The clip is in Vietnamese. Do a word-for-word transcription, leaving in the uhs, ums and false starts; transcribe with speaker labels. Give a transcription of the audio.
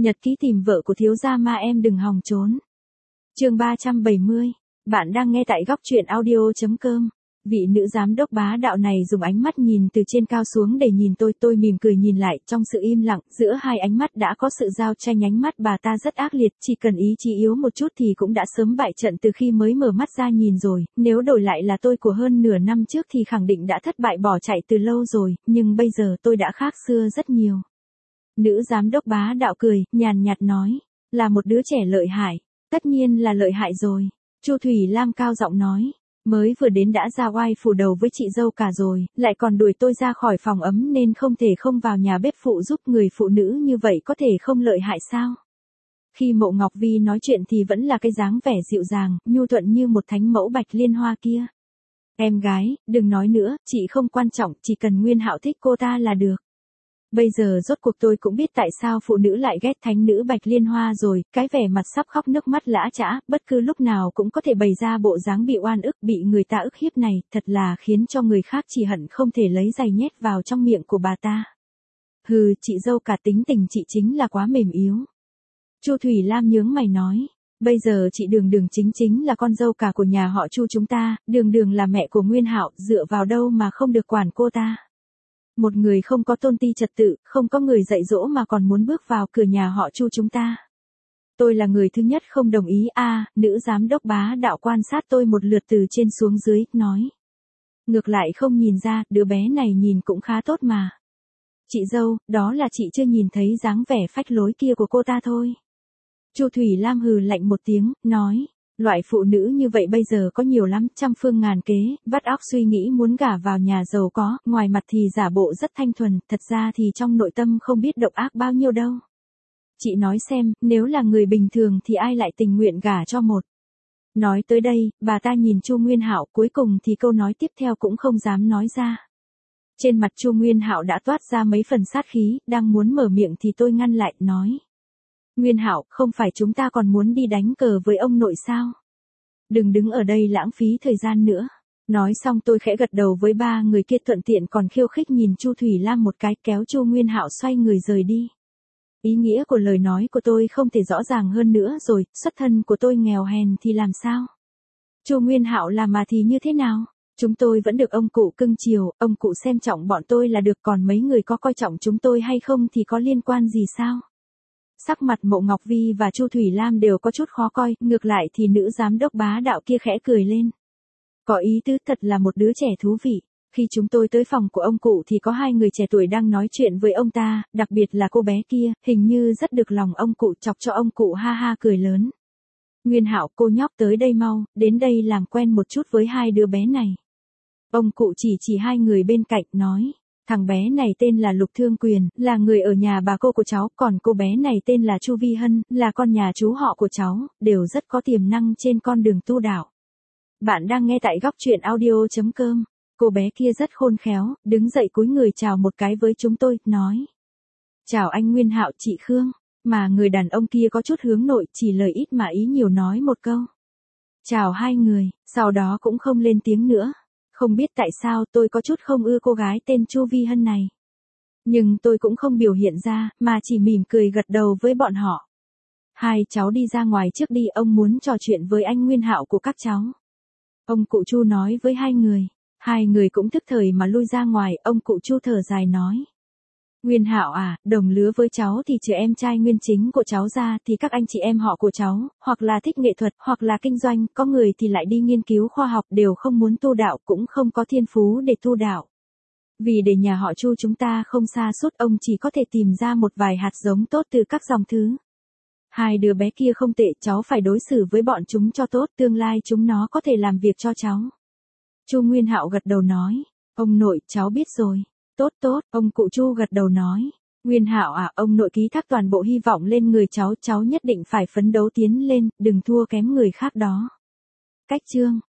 Speaker 1: Nhật ký tìm vợ của thiếu gia ma em đừng hòng trốn. Chương ba trăm bảy mươi. Bạn đang nghe tại góc truyện audio chấm com. Vị nữ giám đốc bá đạo này dùng ánh mắt nhìn từ trên cao xuống để nhìn tôi, tôi mỉm cười nhìn lại, trong sự im lặng, giữa hai ánh mắt đã có sự giao tranh, ánh mắt bà ta rất ác liệt, chỉ cần ý chí yếu một chút thì cũng đã sớm bại trận từ khi mới mở mắt ra nhìn rồi, nếu đổi lại là tôi của hơn nửa năm trước thì khẳng định đã thất bại bỏ chạy từ lâu rồi, nhưng bây giờ tôi đã khác xưa rất nhiều. Nữ giám đốc bá đạo cười, nhàn nhạt nói, là một đứa trẻ lợi hại, tất nhiên là lợi hại rồi. Chu Thủy Lam cao giọng nói. Mới vừa đến đã ra oai phủ đầu với chị dâu cả rồi, lại còn đuổi tôi ra khỏi phòng ấm nên không thể không vào nhà bếp phụ giúp, người phụ nữ như vậy có thể không lợi hại sao? Khi Mộ Ngọc Vi nói chuyện thì vẫn là cái dáng vẻ dịu dàng, nhu thuận như một thánh mẫu bạch liên hoa kia. Em gái, đừng nói nữa, chị không quan trọng, chỉ cần Nguyên Hạo thích cô ta là được. Bây giờ rốt cuộc tôi cũng biết tại sao phụ nữ lại ghét thánh nữ bạch liên hoa rồi, cái vẻ mặt sắp khóc nước mắt lã chã, bất cứ lúc nào cũng có thể bày ra bộ dáng bị oan ức, bị người ta ức hiếp này, thật là khiến cho người khác chỉ hận không thể lấy giày nhét vào trong miệng của bà ta. Hừ, chị dâu cả, tính tình chị chính là quá mềm yếu. Chu Thủy Lam nhướng mày nói, bây giờ chị Đường Đường chính chính là con dâu cả của nhà họ Chu chúng ta, Đường Đường là mẹ của Nguyên Hạo, dựa vào đâu mà không được quản cô ta. Một người không có tôn ti trật tự, không có người dạy dỗ mà còn muốn bước vào cửa nhà họ Chu chúng ta. Tôi là người thứ nhất không đồng ý. A, à, nữ giám đốc bá đạo quan sát tôi một lượt từ trên xuống dưới, nói. Ngược lại không nhìn ra, đứa bé này nhìn cũng khá tốt mà. Chị dâu, đó là chị chưa nhìn thấy dáng vẻ phách lối kia của cô ta thôi. Chu Thủy Lam hừ lạnh một tiếng, nói. Loại phụ nữ như vậy bây giờ có nhiều lắm, trăm phương ngàn kế, vắt óc suy nghĩ muốn gả vào nhà giàu có, ngoài mặt thì giả bộ rất thanh thuần, thật ra thì trong nội tâm không biết độc ác bao nhiêu đâu. Chị nói xem, nếu là người bình thường thì ai lại tình nguyện gả cho một. Nói tới đây, bà ta nhìn Chu Nguyên Hạo, cuối cùng thì câu nói tiếp theo cũng không dám nói ra. Trên mặt Chu Nguyên Hạo đã toát ra mấy phần sát khí, đang muốn mở miệng thì tôi ngăn lại, nói. Nguyên Hạo, không phải chúng ta còn muốn đi đánh cờ với ông nội sao? Đừng đứng ở đây lãng phí thời gian nữa. Nói xong tôi khẽ gật đầu với ba người kia, thuận tiện còn khiêu khích nhìn Chu Thủy Lam một cái, kéo Chu Nguyên Hạo xoay người rời đi. Ý nghĩa của lời nói của tôi không thể rõ ràng hơn nữa rồi, xuất thân của tôi nghèo hèn thì làm sao? Chu Nguyên Hạo là mà thì như thế nào? Chúng tôi vẫn được ông cụ cưng chiều, ông cụ xem trọng bọn tôi là được, còn mấy người có coi trọng chúng tôi hay không thì có liên quan gì sao? Sắc mặt Mộ Ngọc Vi và Chu Thủy Lam đều có chút khó coi, ngược lại thì nữ giám đốc bá đạo kia khẽ cười lên. Có ý tứ, thật là một đứa trẻ thú vị. Khi chúng tôi tới phòng của ông cụ thì có hai người trẻ tuổi đang nói chuyện với ông ta, đặc biệt là cô bé kia, hình như rất được lòng ông cụ, chọc cho ông cụ ha ha cười lớn. Nguyên Hạo, cô nhóc tới đây mau, đến đây làm quen một chút với hai đứa bé này. Ông cụ chỉ chỉ hai người bên cạnh, nói. Thằng bé này tên là Lục Thương Quyền, là người ở nhà bà cô của cháu, còn cô bé này tên là Chu Vi Hân, là con nhà chú họ của cháu, đều rất có tiềm năng trên con đường tu đạo. Bạn đang nghe tại góc truyện audio chấm com. Cô bé kia rất khôn khéo, đứng dậy cúi người chào một cái với chúng tôi, nói. Chào anh Nguyên Hạo, chị Khương. Mà người đàn ông kia có chút hướng nội, chỉ lời ít mà ý nhiều nói một câu. Chào hai người, sau đó cũng không lên tiếng nữa. Không biết tại sao tôi có chút không ưa cô gái tên Chu Vi Hân này. Nhưng tôi cũng không biểu hiện ra, mà chỉ mỉm cười gật đầu với bọn họ. Hai cháu đi ra ngoài trước đi, ông muốn trò chuyện với anh Nguyên Hạo của các cháu. Ông cụ Chu nói với hai người. Hai người cũng tức thời mà lui ra ngoài, ông cụ Chu thở dài nói. Nguyên Hạo à, đồng lứa với cháu thì trừ em trai Nguyên Chính của cháu ra thì các anh chị em họ của cháu, hoặc là thích nghệ thuật, hoặc là kinh doanh, có người thì lại đi nghiên cứu khoa học, đều không muốn tu đạo, cũng không có thiên phú để tu đạo. Vì để nhà họ Chu chúng ta không sa sút, ông chỉ có thể tìm ra một vài hạt giống tốt từ các dòng thứ. Hai đứa bé kia không tệ, cháu phải đối xử với bọn chúng cho tốt, tương lai chúng nó có thể làm việc cho cháu. Chu Nguyên Hạo gật đầu nói, ông nội, cháu biết rồi. Tốt tốt, ông cụ Chu gật đầu nói. Nguyên Hạo à, ông nội ký thác toàn bộ hy vọng lên người cháu, cháu nhất định phải phấn đấu tiến lên, đừng thua kém người khác đó. Cách chương.